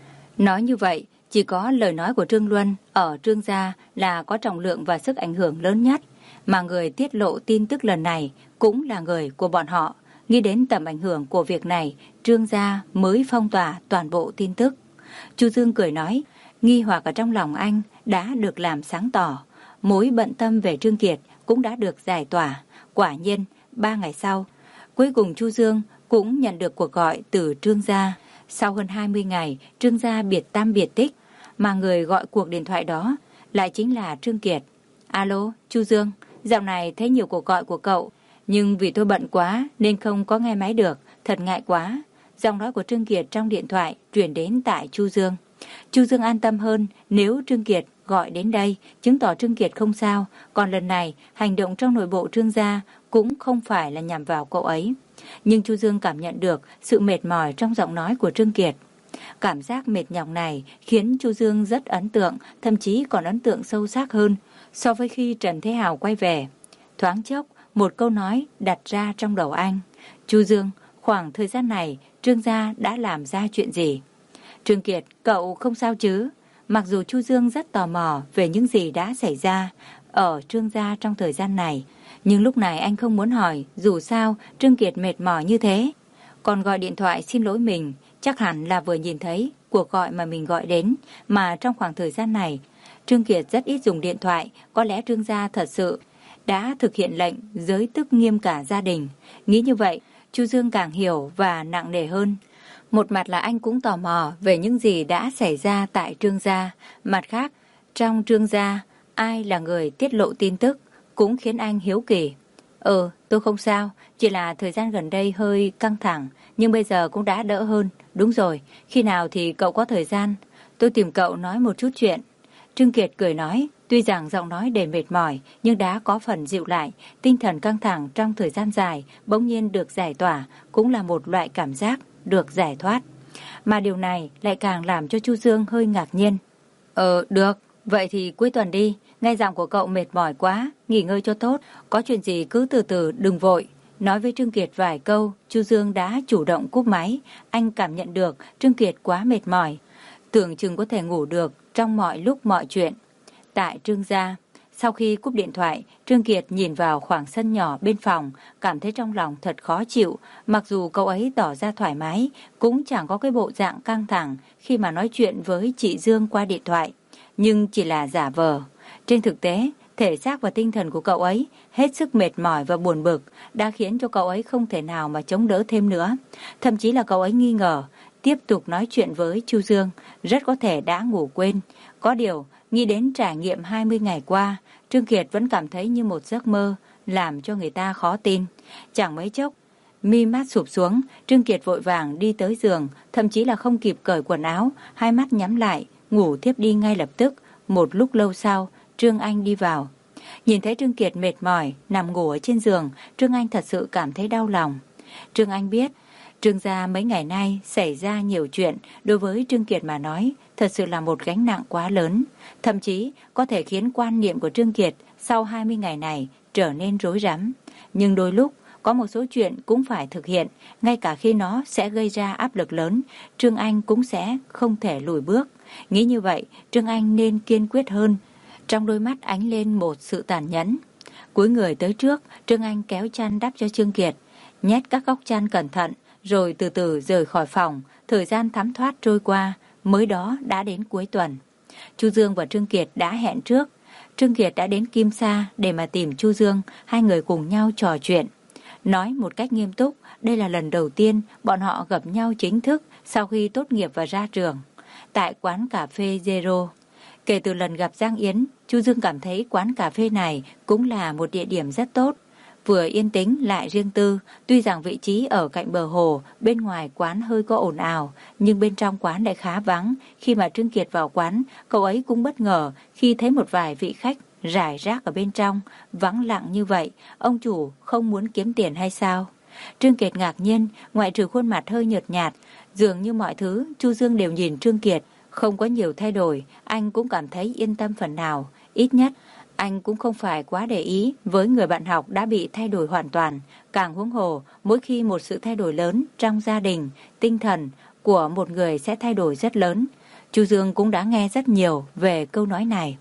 [SPEAKER 1] Nói như vậy, chỉ có lời nói của Trương Luân ở Trương gia là có trọng lượng và sức ảnh hưởng lớn nhất, mà người tiết lộ tin tức lần này cũng là người của bọn họ. Nghĩ đến tầm ảnh hưởng của việc này, Trương gia mới phong tỏa toàn bộ tin tức. Chu Dương cười nói, nghi hoặc ở trong lòng anh đã được làm sáng tỏ, mối bận tâm về Trương Kiệt cũng đã được giải tỏa. Quả nhiên, ba ngày sau, cuối cùng Chu Dương cũng nhận được cuộc gọi từ Trương gia. Sau hơn hai mươi ngày, Trương gia biệt tam biệt tích, mà người gọi cuộc điện thoại đó lại chính là Trương Kiệt. Alo, Chu Dương, dạo này thấy nhiều cuộc gọi của cậu, nhưng vì tôi bận quá nên không có nghe máy được, thật ngại quá. Giọng nói của Trương Kiệt trong điện thoại truyền đến tại Chu Dương. Chu Dương an tâm hơn, nếu Trương Kiệt gọi đến đây, chứng tỏ Trương Kiệt không sao. Còn lần này, hành động trong nội bộ Trương gia cũng không phải là nhằm vào cậu ấy. Nhưng Chu Dương cảm nhận được sự mệt mỏi trong giọng nói của Trương Kiệt. Cảm giác mệt nhọc này khiến Chu Dương rất ấn tượng, thậm chí còn ấn tượng sâu sắc hơn so với khi Trần Thế Hào quay về. Thoáng chốc, một câu nói đặt ra trong đầu anh. Chu Dương, khoảng thời gian này, Trương gia đã làm ra chuyện gì? Trương Kiệt, cậu không sao chứ? Mặc dù Chu Dương rất tò mò về những gì đã xảy ra ở Trương gia trong thời gian này, nhưng lúc này anh không muốn hỏi, dù sao Trương Kiệt mệt mỏi như thế. Còn gọi điện thoại xin lỗi mình, chắc hẳn là vừa nhìn thấy cuộc gọi mà mình gọi đến, mà trong khoảng thời gian này, Trương Kiệt rất ít dùng điện thoại, có lẽ Trương gia thật sự đã thực hiện lệnh giới tức nghiêm cả gia đình. Nghĩ như vậy, Chu Dương càng hiểu và nặng nề hơn. Một mặt là anh cũng tò mò về những gì đã xảy ra tại Trương gia, mặt khác, trong Trương gia, ai là người tiết lộ tin tức cũng khiến anh hiếu kỳ. Ừ, tôi không sao, chỉ là thời gian gần đây hơi căng thẳng, nhưng bây giờ cũng đã đỡ hơn. Đúng rồi, khi nào thì cậu có thời gian, tôi tìm cậu nói một chút chuyện. Trương Kiệt cười nói, tuy rằng giọng nói đầy mệt mỏi, nhưng đã có phần dịu lại. Tinh thần căng thẳng trong thời gian dài bỗng nhiên được giải tỏa, cũng là một loại cảm giác được giải thoát. Mà điều này lại càng làm cho Chu Dương hơi ngạc nhiên. Ờ, được, vậy thì cuối tuần đi. Nghe giọng của cậu mệt mỏi quá, nghỉ ngơi cho tốt. Có chuyện gì cứ từ từ, đừng vội. Nói với Trương Kiệt vài câu, Chu Dương đã chủ động cúp máy. Anh cảm nhận được Trương Kiệt quá mệt mỏi, tưởng chừng có thể ngủ được trong mọi lúc mọi chuyện. Tại Trương gia, sau khi cúp điện thoại, Trương Kiệt nhìn vào khoảng sân nhỏ bên phòng, cảm thấy trong lòng thật khó chịu. Mặc dù cậu ấy tỏ ra thoải mái, cũng chẳng có cái bộ dạng căng thẳng khi mà nói chuyện với chị Dương qua điện thoại, nhưng chỉ là giả vờ. Trên thực tế, thể xác và tinh thần của cậu ấy hết sức mệt mỏi và buồn bực đã khiến cho cậu ấy không thể nào mà chống đỡ thêm nữa. Thậm chí là cậu ấy nghi ngờ, tiếp tục nói chuyện với Chu Dương, rất có thể đã ngủ quên. Có điều, nghĩ đến trải nghiệm hai mươi ngày qua, Trương Kiệt vẫn cảm thấy như một giấc mơ, làm cho người ta khó tin. Chẳng mấy chốc, mi mắt sụp xuống, Trương Kiệt vội vàng đi tới giường, thậm chí là không kịp cởi quần áo, hai mắt nhắm lại, ngủ thiếp đi ngay lập tức. Một lúc lâu sau, Trương Anh đi vào. Nhìn thấy Trương Kiệt mệt mỏi, nằm ngủ ở trên giường, Trương Anh thật sự cảm thấy đau lòng. Trương Anh biết, Trương gia mấy ngày nay xảy ra nhiều chuyện, đối với Trương Kiệt mà nói, thật sự là một gánh nặng quá lớn. Thậm chí có thể khiến quan niệm của Trương Kiệt sau hai mươi ngày này trở nên rối rắm. Nhưng đôi lúc, có một số chuyện cũng phải thực hiện, ngay cả khi nó sẽ gây ra áp lực lớn, Trương Anh cũng sẽ không thể lùi bước. Nghĩ như vậy, Trương Anh nên kiên quyết hơn. Trong đôi mắt ánh lên một sự tàn nhẫn. Cúi người tới trước, Trương Anh kéo chăn đắp cho Trương Kiệt, nhét các góc chăn cẩn thận, rồi từ từ rời khỏi phòng. Thời gian thấm thoát trôi qua, mới đó đã đến cuối tuần. Chu Dương và Trương Kiệt đã hẹn trước. Trương Kiệt đã đến Kim Sa để mà tìm Chu Dương, hai người cùng nhau trò chuyện. Nói một cách nghiêm túc, đây là lần đầu tiên bọn họ gặp nhau chính thức sau khi tốt nghiệp và ra trường, tại quán cà phê Zero. Kể từ lần gặp Giang Yến, Chu Dương cảm thấy quán cà phê này cũng là một địa điểm rất tốt, vừa yên tĩnh lại riêng tư. Tuy rằng vị trí ở cạnh bờ hồ, bên ngoài quán hơi có ồn ào, nhưng bên trong quán lại khá vắng. Khi mà Trương Kiệt vào quán, cậu ấy cũng bất ngờ khi thấy một vài vị khách rải rác ở bên trong. Vắng lặng như vậy, ông chủ không muốn kiếm tiền hay sao? Trương Kiệt ngạc nhiên, ngoại trừ khuôn mặt hơi nhợt nhạt, dường như mọi thứ Chu Dương đều nhìn Trương Kiệt không có nhiều thay đổi. Anh cũng cảm thấy yên tâm phần nào. Ít nhất anh cũng không phải quá để ý với người bạn học đã bị thay đổi hoàn toàn. Càng huống hồ, mỗi khi một sự thay đổi lớn trong gia đình, tinh thần của một người sẽ thay đổi rất lớn. Chu Dương cũng đã nghe rất nhiều về câu nói này.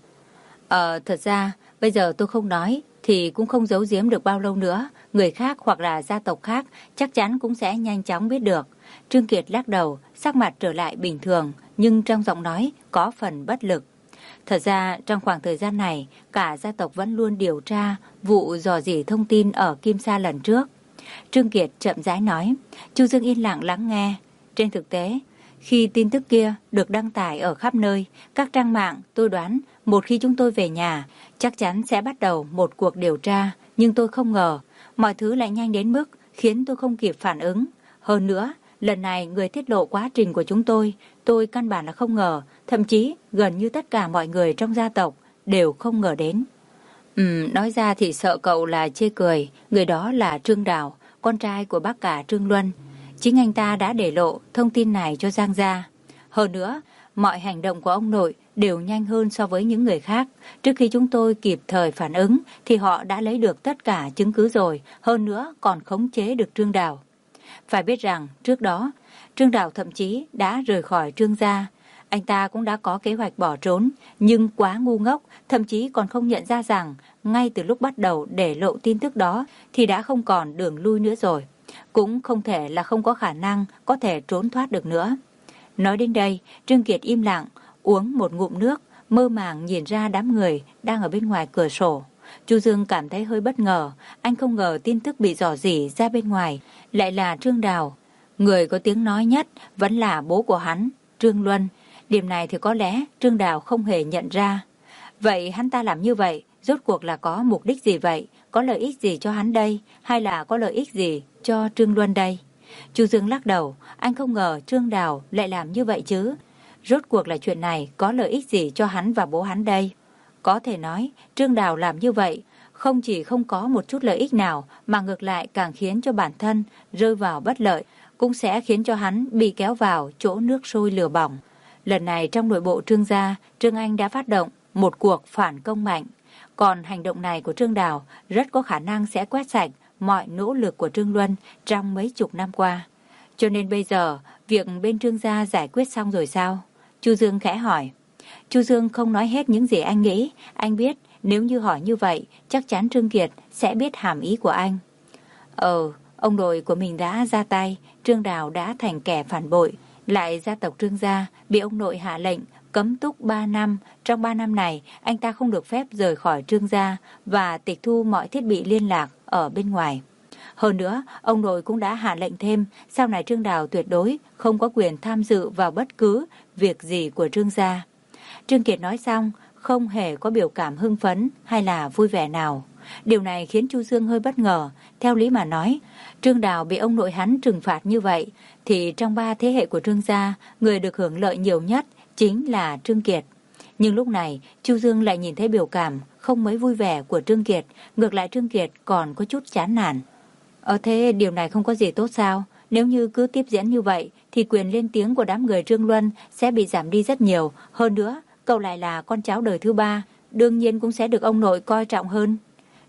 [SPEAKER 1] Ờ, thật ra, bây giờ tôi không nói thì cũng không giấu giếm được bao lâu nữa. Người khác hoặc là gia tộc khác chắc chắn cũng sẽ nhanh chóng biết được. Trương Kiệt lắc đầu, sắc mặt trở lại bình thường, nhưng trong giọng nói có phần bất lực. Thật ra, trong khoảng thời gian này, cả gia tộc vẫn luôn điều tra vụ dò dỉ thông tin ở Kim Sa lần trước. Trương Kiệt chậm rãi nói. Chu Dương yên lặng lắng nghe. Trên thực tế, khi tin tức kia được đăng tải ở khắp nơi, các trang mạng, tôi đoán một khi chúng tôi về nhà, chắc chắn sẽ bắt đầu một cuộc điều tra. Nhưng tôi không ngờ, mọi thứ lại nhanh đến mức khiến tôi không kịp phản ứng. Hơn nữa, lần này người tiết lộ quá trình của chúng tôi, tôi căn bản là không ngờ, thậm chí gần như tất cả mọi người trong gia tộc đều không ngờ đến. Ừm, nói ra thì sợ cậu là chê cười, người đó là Trương Đào, con trai của bác cả Trương Luân. Chính anh ta đã để lộ thông tin này cho Giang gia. Hơn nữa, mọi hành động của ông nội đều nhanh hơn so với những người khác. Trước khi chúng tôi kịp thời phản ứng thì họ đã lấy được tất cả chứng cứ rồi, hơn nữa còn khống chế được Trương Đào. Phải biết rằng trước đó, Trương Đào thậm chí đã rời khỏi Trương gia. Anh ta cũng đã có kế hoạch bỏ trốn, nhưng quá ngu ngốc, thậm chí còn không nhận ra rằng ngay từ lúc bắt đầu để lộ tin tức đó thì đã không còn đường lui nữa rồi. Cũng không thể là không có khả năng có thể trốn thoát được nữa. Nói đến đây, Trương Kiệt im lặng, uống một ngụm nước, mơ màng nhìn ra đám người đang ở bên ngoài cửa sổ. Chu Dương cảm thấy hơi bất ngờ, anh không ngờ tin tức bị rò rỉ ra bên ngoài lại là Trương Đào. Người có tiếng nói nhất vẫn là bố của hắn, Trương Luân. Điểm này thì có lẽ Trương Đào không hề nhận ra. Vậy hắn ta làm như vậy, rốt cuộc là có mục đích gì vậy? Có lợi ích gì cho hắn đây? Hay là có lợi ích gì cho Trương Luân đây? Chu Dương lắc đầu, anh không ngờ Trương Đào lại làm như vậy chứ. Rốt cuộc là chuyện này có lợi ích gì cho hắn và bố hắn đây? Có thể nói, Trương Đào làm như vậy không chỉ không có một chút lợi ích nào mà ngược lại càng khiến cho bản thân rơi vào bất lợi, cũng sẽ khiến cho hắn bị kéo vào chỗ nước sôi lửa bỏng. Lần này trong nội bộ Trương gia, Trương Anh đã phát động một cuộc phản công mạnh. Còn hành động này của Trương Đào rất có khả năng sẽ quét sạch mọi nỗ lực của Trương Luân trong mấy chục năm qua. Cho nên bây giờ, việc bên Trương gia giải quyết xong rồi sao? Chu Dương khẽ hỏi. Chu Dương không nói hết những gì anh nghĩ. Anh biết nếu như hỏi như vậy, chắc chắn Trương Kiệt sẽ biết hàm ý của anh. Ờ, ông nội của mình đã ra tay, Trương Đào đã thành kẻ phản bội. Lại gia tộc Trương gia bị ông nội hạ lệnh cấm túc ba năm. Trong ba năm này, anh ta không được phép rời khỏi Trương gia và tịch thu mọi thiết bị liên lạc ở bên ngoài. Hơn nữa, ông nội cũng đã hạ lệnh thêm, sau này Trương Đào tuyệt đối không có quyền tham dự vào bất cứ việc gì của Trương gia. Trương Kiệt nói xong, không hề có biểu cảm hưng phấn hay là vui vẻ nào. Điều này khiến Chu Dương hơi bất ngờ. Theo lý mà nói, Trương Đào bị ông nội hắn trừng phạt như vậy, thì trong ba thế hệ của Trương gia, người được hưởng lợi nhiều nhất chính là Trương Kiệt. Nhưng lúc này, Chu Dương lại nhìn thấy biểu cảm không mấy vui vẻ của Trương Kiệt, ngược lại Trương Kiệt còn có chút chán nản. Ờ thế điều này không có gì tốt sao? Nếu như cứ tiếp diễn như vậy, thì quyền lên tiếng của đám người Trương Luân sẽ bị giảm đi rất nhiều. Hơn nữa, cậu lại là con cháu đời thứ ba, đương nhiên cũng sẽ được ông nội coi trọng hơn.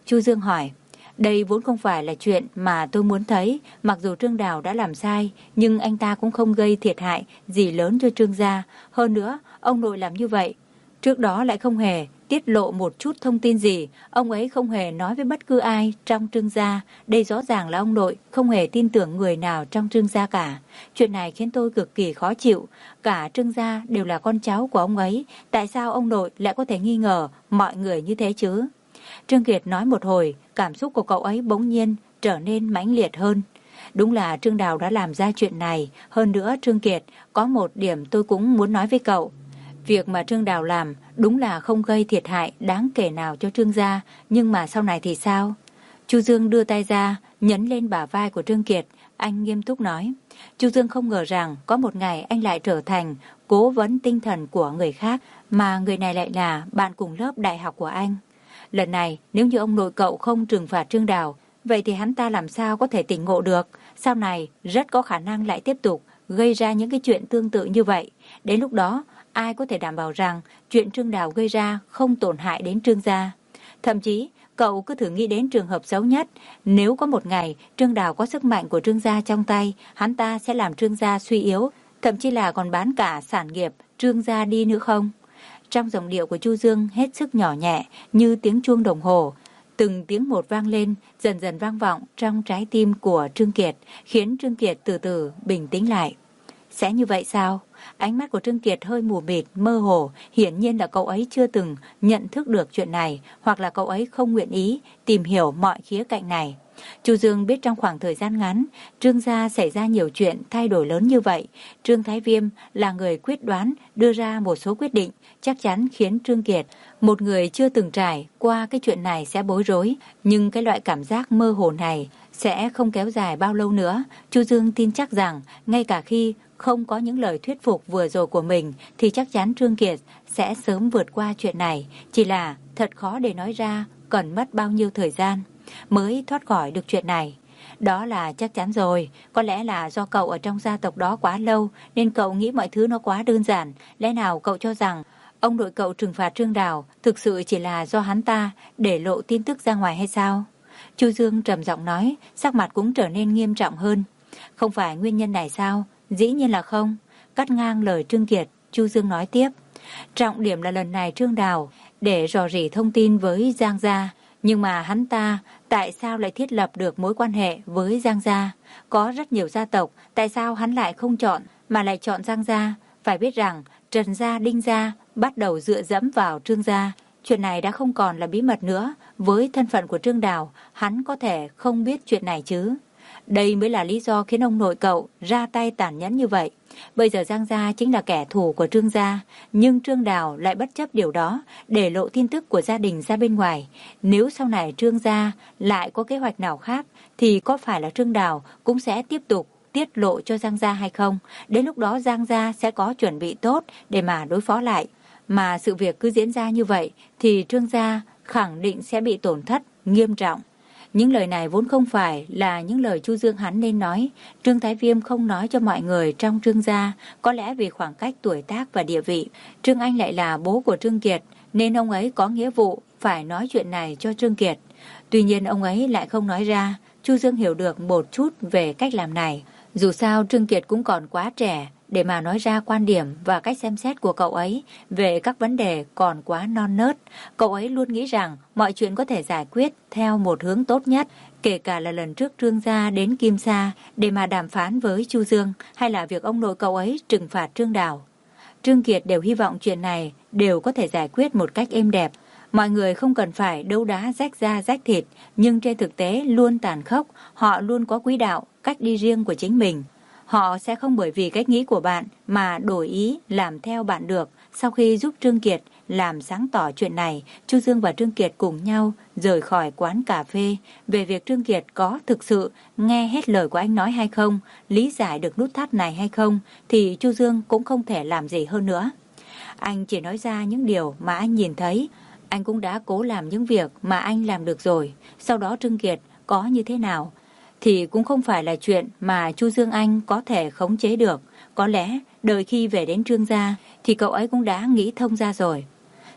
[SPEAKER 1] Chu Dương hỏi, đây vốn không phải là chuyện mà tôi muốn thấy, mặc dù Trương Đào đã làm sai, nhưng anh ta cũng không gây thiệt hại gì lớn cho Trương gia. Hơn nữa, ông nội làm như vậy, trước đó lại không hề tiết lộ một chút thông tin gì, ông ấy không hề nói với bất cứ ai trong Trương gia. Đây rõ ràng là ông nội không hề tin tưởng người nào trong Trương gia cả. Chuyện này khiến tôi cực kỳ khó chịu. Cả Trương gia đều là con cháu của ông ấy, tại sao ông nội lại có thể nghi ngờ mọi người như thế chứ? Trương Kiệt nói một hồi, cảm xúc của cậu ấy bỗng nhiên trở nên mãnh liệt hơn. Đúng là Trương Đào đã làm ra chuyện này. Hơn nữa Trương Kiệt, có một điểm tôi cũng muốn nói với cậu. Việc mà Trương Đào làm đúng là không gây thiệt hại đáng kể nào cho Trương gia, nhưng mà sau này thì sao? Chu Dương đưa tay ra, nhấn lên bả vai của Trương Kiệt, anh nghiêm túc nói. Chu Dương không ngờ rằng có một ngày anh lại trở thành cố vấn tinh thần của người khác, mà người này lại là bạn cùng lớp đại học của anh. Lần này, nếu như ông nội cậu không trừng phạt Trương Đào, vậy thì hắn ta làm sao có thể tỉnh ngộ được? Sau này, rất có khả năng lại tiếp tục gây ra những cái chuyện tương tự như vậy. Đến lúc đó, ai có thể đảm bảo rằng chuyện Trương Đào gây ra không tổn hại đến Trương gia? Thậm chí, cậu cứ thử nghĩ đến trường hợp xấu nhất. Nếu có một ngày, Trương Đào có sức mạnh của Trương gia trong tay, hắn ta sẽ làm Trương gia suy yếu, thậm chí là còn bán cả sản nghiệp Trương gia đi nữa không? Trong giọng điệu của Chu Dương hết sức nhỏ nhẹ như tiếng chuông đồng hồ. Từng tiếng một vang lên, dần dần vang vọng trong trái tim của Trương Kiệt, khiến Trương Kiệt từ từ bình tĩnh lại. Sẽ như vậy sao? Ánh mắt của Trương Kiệt hơi mù mịt, mơ hồ, hiển nhiên là cậu ấy chưa từng nhận thức được chuyện này, hoặc là cậu ấy không nguyện ý tìm hiểu mọi khía cạnh này. Chu Dương biết trong khoảng thời gian ngắn, Trương gia xảy ra nhiều chuyện thay đổi lớn như vậy. Trương Thái Viêm là người quyết đoán đưa ra một số quyết định, chắc chắn khiến Trương Kiệt, một người chưa từng trải qua cái chuyện này, sẽ bối rối. Nhưng cái loại cảm giác mơ hồ này sẽ không kéo dài bao lâu nữa. Chu Dương tin chắc rằng, ngay cả khi không có những lời thuyết phục vừa rồi của mình, thì chắc chắn Trương Kiệt sẽ sớm vượt qua chuyện này. Chỉ là thật khó để nói ra cần mất bao nhiêu thời gian mới thoát khỏi được chuyện này. Đó là chắc chắn rồi. Có lẽ là do cậu ở trong gia tộc đó quá lâu, nên cậu nghĩ mọi thứ nó quá đơn giản. Lẽ nào cậu cho rằng ông nội cậu trừng phạt Trương Đào thực sự chỉ là do hắn ta để lộ tin tức ra ngoài hay sao? Chu Dương trầm giọng nói, sắc mặt cũng trở nên nghiêm trọng hơn. Không phải nguyên nhân này sao? Dĩ nhiên là không. Cắt ngang lời Trương Kiệt, Chu Dương nói tiếp. Trọng điểm là lần này Trương Đào để rò rỉ thông tin với Giang gia. Nhưng mà hắn ta tại sao lại thiết lập được mối quan hệ với Giang gia? Có rất nhiều gia tộc, tại sao hắn lại không chọn mà lại chọn Giang gia? Phải biết rằng Trần gia, Đinh gia bắt đầu dựa dẫm vào Trương gia. Chuyện này đã không còn là bí mật nữa. Với thân phận của Trương Đào, hắn có thể không biết chuyện này chứ? Đây mới là lý do khiến ông nội cậu ra tay tàn nhẫn như vậy. Bây giờ Giang gia chính là kẻ thù của Trương gia, nhưng Trương Đào lại bất chấp điều đó để lộ tin tức của gia đình ra bên ngoài. Nếu sau này Trương gia lại có kế hoạch nào khác, thì có phải là Trương Đào cũng sẽ tiếp tục tiết lộ cho Giang gia hay không? Đến lúc đó Giang gia sẽ có chuẩn bị tốt để mà đối phó lại. Mà sự việc cứ diễn ra như vậy thì Trương gia khẳng định sẽ bị tổn thất nghiêm trọng. Những lời này vốn không phải là những lời Chu Dương hắn nên nói. Trương Thái Viêm không nói cho mọi người trong Trương gia, có lẽ vì khoảng cách tuổi tác và địa vị. Trương Anh lại là bố của Trương Kiệt, nên ông ấy có nghĩa vụ phải nói chuyện này cho Trương Kiệt. Tuy nhiên ông ấy lại không nói ra. Chu Dương hiểu được một chút về cách làm này. Dù sao Trương Kiệt cũng còn quá trẻ để mà nói ra quan điểm và cách xem xét của cậu ấy về các vấn đề còn quá non nớt. Cậu ấy luôn nghĩ rằng mọi chuyện có thể giải quyết theo một hướng tốt nhất, kể cả là lần trước Trương gia đến Kim Sa để mà đàm phán với Chu Dương, hay là việc ông nội cậu ấy trừng phạt Trương Đào. Trương Kiệt đều hy vọng chuyện này đều có thể giải quyết một cách êm đẹp. Mọi người không cần phải đấu đá rách da rách thịt, nhưng trên thực tế luôn tàn khốc. Họ luôn có quỹ đạo, cách đi riêng của chính mình. Họ sẽ không bởi vì cách nghĩ của bạn mà đổi ý làm theo bạn được. Sau khi giúp Trương Kiệt làm sáng tỏ chuyện này, Chu Dương và Trương Kiệt cùng nhau rời khỏi quán cà phê. Về việc Trương Kiệt có thực sự nghe hết lời của anh nói hay không, lý giải được nút thắt này hay không, thì Chu Dương cũng không thể làm gì hơn nữa. Anh chỉ nói ra những điều mà anh nhìn thấy. Anh cũng đã cố làm những việc mà anh làm được rồi. Sau đó Trương Kiệt có như thế nào thì cũng không phải là chuyện mà Chu Dương Anh có thể khống chế được. Có lẽ đợi khi về đến Trương gia thì cậu ấy cũng đã nghĩ thông ra rồi.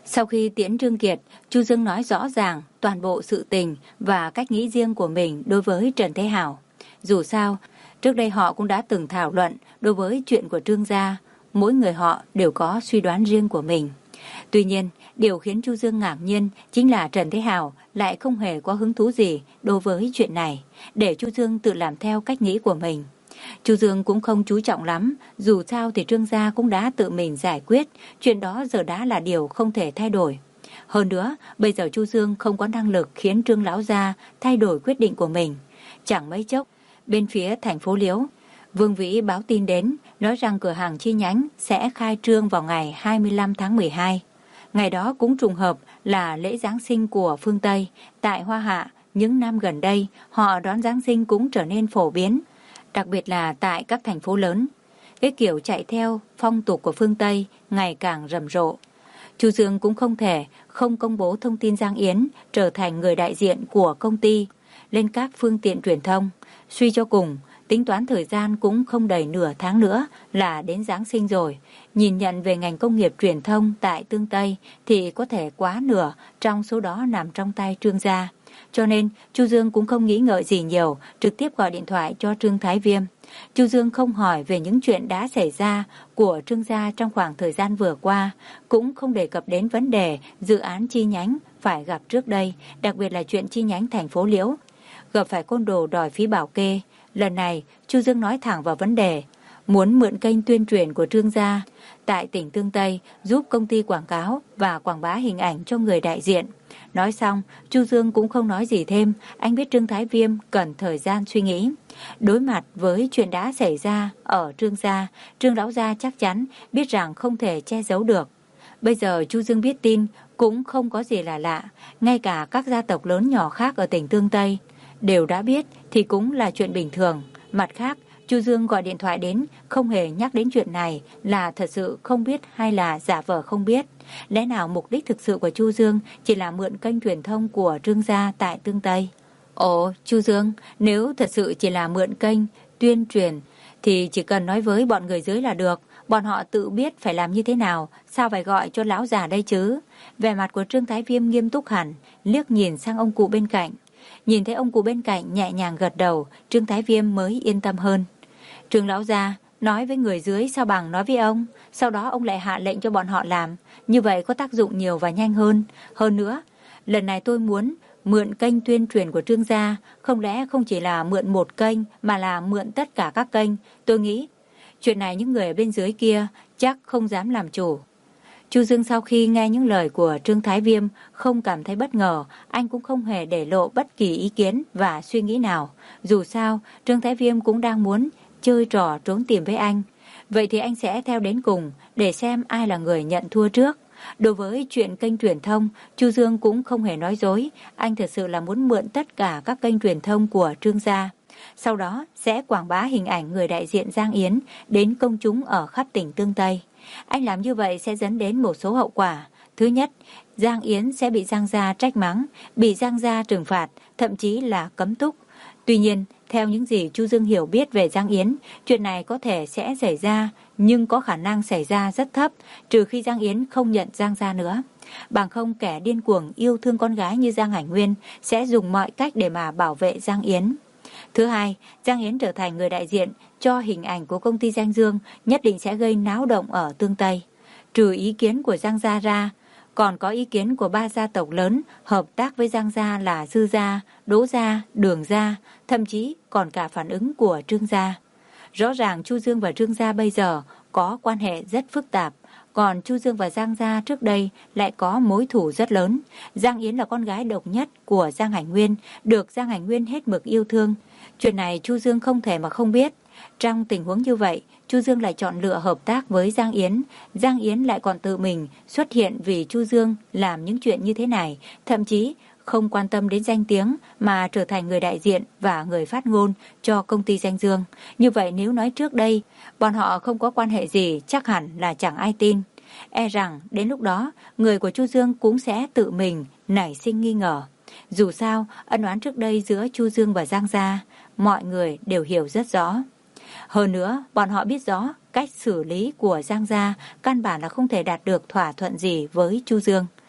[SPEAKER 1] Sau khi tiễn Trương Kiệt, Chu Dương nói rõ ràng toàn bộ sự tình và cách nghĩ riêng của mình đối với Trần Thế Hảo. Dù sao, trước đây họ cũng đã từng thảo luận đối với chuyện của Trương gia, mỗi người họ đều có suy đoán riêng của mình. Tuy nhiên, điều khiến Chu Dương ngạc nhiên chính là Trần Thế Hảo lại không hề có hứng thú gì đối với chuyện này, để Chu Dương tự làm theo cách nghĩ của mình. Chu Dương cũng không chú trọng lắm, dù sao thì Trương gia cũng đã tự mình giải quyết, chuyện đó giờ đã là điều không thể thay đổi. Hơn nữa, bây giờ Chu Dương không có năng lực khiến Trương lão gia thay đổi quyết định của mình. Chẳng mấy chốc, bên phía thành phố Liễu, Vương Vĩ báo tin đến, nói rằng cửa hàng chi nhánh sẽ khai trương vào ngày hai mươi lăm tháng mười hai. Ngày đó cũng trùng hợp là lễ Giáng sinh của phương Tây. Tại Hoa Hạ, những năm gần đây, họ đón Giáng sinh cũng trở nên phổ biến, đặc biệt là tại các thành phố lớn. Cái kiểu chạy theo phong tục của phương Tây ngày càng rầm rộ. Chu Dương cũng không thể không công bố thông tin Giang Yến trở thành người đại diện của công ty lên các phương tiện truyền thông. Suy cho cùng, tính toán thời gian cũng không đầy nửa tháng nữa là đến Giáng sinh rồi. Nhìn nhận về ngành công nghiệp truyền thông tại Tương Tây thì có thể quá nửa trong số đó nằm trong tay Trương gia. Cho nên Chu Dương cũng không nghĩ ngợi gì nhiều, trực tiếp gọi điện thoại cho Trương Thái Viêm. Chu Dương không hỏi về những chuyện đã xảy ra của Trương gia trong khoảng thời gian vừa qua, cũng không đề cập đến vấn đề dự án chi nhánh phải gặp trước đây, đặc biệt là chuyện chi nhánh thành phố Liễu gặp phải côn đồ đòi phí bảo kê. Lần này, Chu Dương nói thẳng vào vấn đề, muốn mượn kênh tuyên truyền của Trương gia tại tỉnh Tương Tây giúp công ty quảng cáo và quảng bá hình ảnh cho người đại diện. Nói xong, Chu Dương cũng không nói gì thêm, anh biết Trương Thái Viêm cần thời gian suy nghĩ. Đối mặt với chuyện đã xảy ra ở Trương gia, Trương lão gia chắc chắn biết rằng không thể che giấu được. Bây giờ Chu Dương biết tin cũng không có gì là lạ, ngay cả các gia tộc lớn nhỏ khác ở tỉnh Tương Tây đều đã biết thì cũng là chuyện bình thường. Mặt khác, Chu Dương gọi điện thoại đến không hề nhắc đến chuyện này là thật sự không biết hay là giả vờ không biết. Lẽ nào mục đích thực sự của Chu Dương chỉ là mượn kênh truyền thông của Trương gia tại Tương Tây? Ồ, Chu Dương, nếu thật sự chỉ là mượn kênh tuyên truyền thì chỉ cần nói với bọn người dưới là được, bọn họ tự biết phải làm như thế nào, sao phải gọi cho lão già đây chứ? Vẻ mặt của Trương Thái Viêm nghiêm túc hẳn, liếc nhìn sang ông cụ bên cạnh. Nhìn thấy ông cụ bên cạnh nhẹ nhàng gật đầu, Trương Thái Viêm mới yên tâm hơn. Trương lão gia, nói với người dưới sao bằng nói với ông, sau đó ông lại hạ lệnh cho bọn họ làm, như vậy có tác dụng nhiều và nhanh hơn. Hơn nữa, lần này tôi muốn mượn kênh tuyên truyền của Trương gia, không lẽ không chỉ là mượn một kênh mà là mượn tất cả các kênh. Tôi nghĩ chuyện này những người ở bên dưới kia chắc không dám làm chủ. Chu Dương sau khi nghe những lời của Trương Thái Viêm không cảm thấy bất ngờ, anh cũng không hề để lộ bất kỳ ý kiến và suy nghĩ nào. Dù sao, Trương Thái Viêm cũng đang muốn chơi trò trốn tìm với anh. Vậy thì anh sẽ theo đến cùng để xem ai là người nhận thua trước. Đối với chuyện kênh truyền thông, Chu Dương cũng không hề nói dối. Anh thật sự là muốn mượn tất cả các kênh truyền thông của Trương gia. Sau đó sẽ quảng bá hình ảnh người đại diện Giang Yến đến công chúng ở khắp tỉnh Tương Tây. Anh làm như vậy sẽ dẫn đến một số hậu quả. Thứ nhất, Giang Yến sẽ bị Giang gia trách mắng, bị Giang gia trừng phạt, thậm chí là cấm túc. Tuy nhiên, theo những gì Chu Dương hiểu biết về Giang Yến, chuyện này có thể sẽ xảy ra, nhưng có khả năng xảy ra rất thấp, trừ khi Giang Yến không nhận Giang gia nữa. Bằng không, kẻ điên cuồng yêu thương con gái như Giang Hải Nguyên sẽ dùng mọi cách để mà bảo vệ Giang Yến. Thứ hai, Giang Yến trở thành người đại diện cho hình ảnh của công ty Danh Dương nhất định sẽ gây náo động ở Tương Tây. Trừ ý kiến của Giang gia ra, còn có ý kiến của ba gia tộc lớn hợp tác với Giang gia là Dư gia, Đỗ gia, Đường gia, thậm chí còn cả phản ứng của Trương gia. Rõ ràng Chu Dương và Trương gia bây giờ có quan hệ rất phức tạp, còn Chu Dương và Giang gia trước đây lại có mối thù rất lớn. Giang Yến là con gái độc nhất của Giang Hải Nguyên, được Giang Hải Nguyên hết mực yêu thương. Chuyện này Chu Dương không thể mà không biết. Trong tình huống như vậy, Chu Dương lại chọn lựa hợp tác với Giang Yến. Giang Yến lại còn tự mình xuất hiện vì Chu Dương làm những chuyện như thế này, thậm chí không quan tâm đến danh tiếng mà trở thành người đại diện và người phát ngôn cho công ty Danh Dương. Như vậy nếu nói trước đây bọn họ không có quan hệ gì, chắc hẳn là chẳng ai tin. E rằng đến lúc đó người của Chu Dương cũng sẽ tự mình nảy sinh nghi ngờ. Dù sao, ân oán trước đây giữa Chu Dương và Giang gia, mọi người đều hiểu rất rõ. Hơn nữa, bọn họ biết rõ cách xử lý của Giang gia căn bản là không thể đạt được thỏa thuận gì với Chu Dương.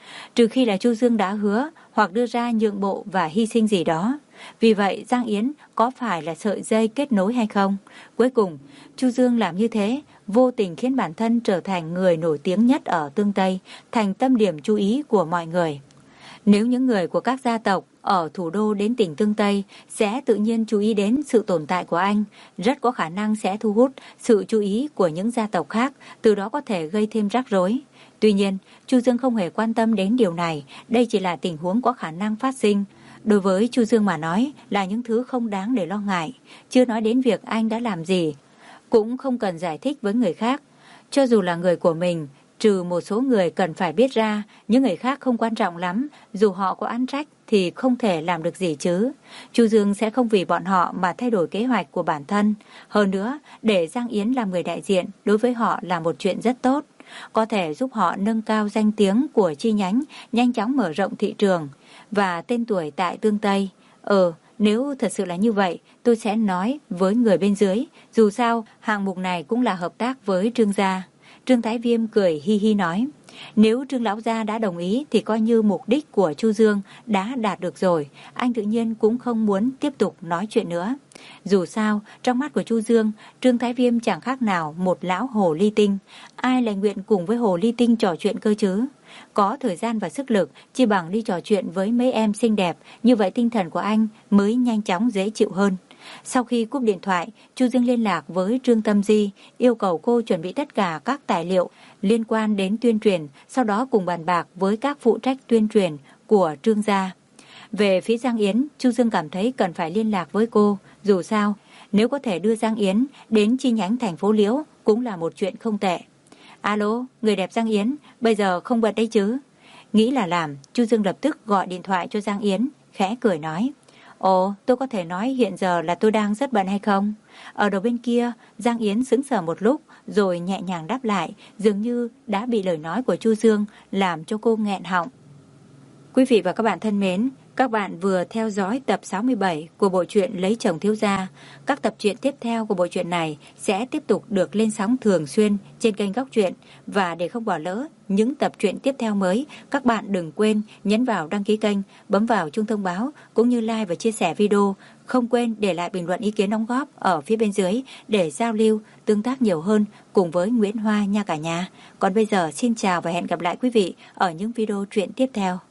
[SPEAKER 1] trừ khi là Chu Dương đã hứa hoặc đưa ra nhượng bộ và hy sinh gì đó. Vì vậy Giang Yến có phải là sợi dây kết nối hay không? Cuối cùng Chu Dương làm như thế, vô tình khiến bản thân trở thành người nổi tiếng nhất ở Tương Tây, thành tâm điểm chú ý của mọi người. Nếu những người của các gia tộc ở thủ đô đến tỉnh Tương Tây sẽ tự nhiên chú ý đến sự tồn tại của anh, rất có khả năng sẽ thu hút sự chú ý của những gia tộc khác, từ đó có thể gây thêm rắc rối. Tuy nhiên, Chu Dương không hề quan tâm đến điều này, đây chỉ là tình huống có khả năng phát sinh. Đối với Chu Dương mà nói là những thứ không đáng để lo ngại, chưa nói đến việc anh đã làm gì, cũng không cần giải thích với người khác. Cho dù là người của mình, trừ một số người cần phải biết ra, những người khác không quan trọng lắm, dù họ có ăn trách thì không thể làm được gì chứ. Chu Dương sẽ không vì bọn họ mà thay đổi kế hoạch của bản thân. Hơn nữa, để Giang Yến làm người đại diện đối với họ là một chuyện rất tốt, có thể giúp họ nâng cao danh tiếng của chi nhánh, nhanh chóng mở rộng thị trường và tên tuổi tại Tương Tây. Ừ, nếu thật sự là như vậy, tôi sẽ nói với người bên dưới, dù sao hạng mục này cũng là hợp tác với Trương gia. Trương Thái Viêm cười hi hi nói, nếu Trương lão gia đã đồng ý thì coi như mục đích của Chu Dương đã đạt được rồi, anh tự nhiên cũng không muốn tiếp tục nói chuyện nữa. Dù sao, trong mắt của Chu Dương, Trương Thái Viêm chẳng khác nào một lão hồ ly tinh, ai lại nguyện cùng với hồ ly tinh trò chuyện cơ chứ? Có thời gian và sức lực, chỉ bằng đi trò chuyện với mấy em xinh đẹp, như vậy tinh thần của anh mới nhanh chóng dễ chịu hơn. Sau khi cúp điện thoại, Chu Dương liên lạc với Trương Tâm Di, yêu cầu cô chuẩn bị tất cả các tài liệu liên quan đến tuyên truyền, sau đó cùng bàn bạc với các phụ trách tuyên truyền của Trương gia. Về phía Giang Yến, Chu Dương cảm thấy cần phải liên lạc với cô, dù sao, nếu có thể đưa Giang Yến đến chi nhánh thành phố Liễu cũng là một chuyện không tệ. Alo, người đẹp Giang Yến, bây giờ không bật đấy chứ? Nghĩ là làm, Chu Dương lập tức gọi điện thoại cho Giang Yến, khẽ cười nói, ồ, tôi có thể nói hiện giờ là tôi đang rất bận hay không? Ở đầu bên kia, Giang Yến sững sờ một lúc, rồi nhẹ nhàng đáp lại, dường như đã bị lời nói của Chu Dương làm cho cô nghẹn họng. Quý vị và các bạn thân mến, các bạn vừa theo dõi tập sáu mươi bảy của bộ truyện Lấy Chồng Thiếu Gia. Các tập truyện tiếp theo của bộ truyện này sẽ tiếp tục được lên sóng thường xuyên trên kênh Góc Truyện. Và để không bỏ lỡ những tập truyện tiếp theo mới, các bạn đừng quên nhấn vào đăng ký kênh, bấm vào chuông thông báo, cũng như like và chia sẻ video. Không quên để lại bình luận ý kiến đóng góp ở phía bên dưới để giao lưu, tương tác nhiều hơn cùng với Nguyễn Hoa nha cả nhà. Còn bây giờ xin chào và hẹn gặp lại quý vị ở những video truyện tiếp theo.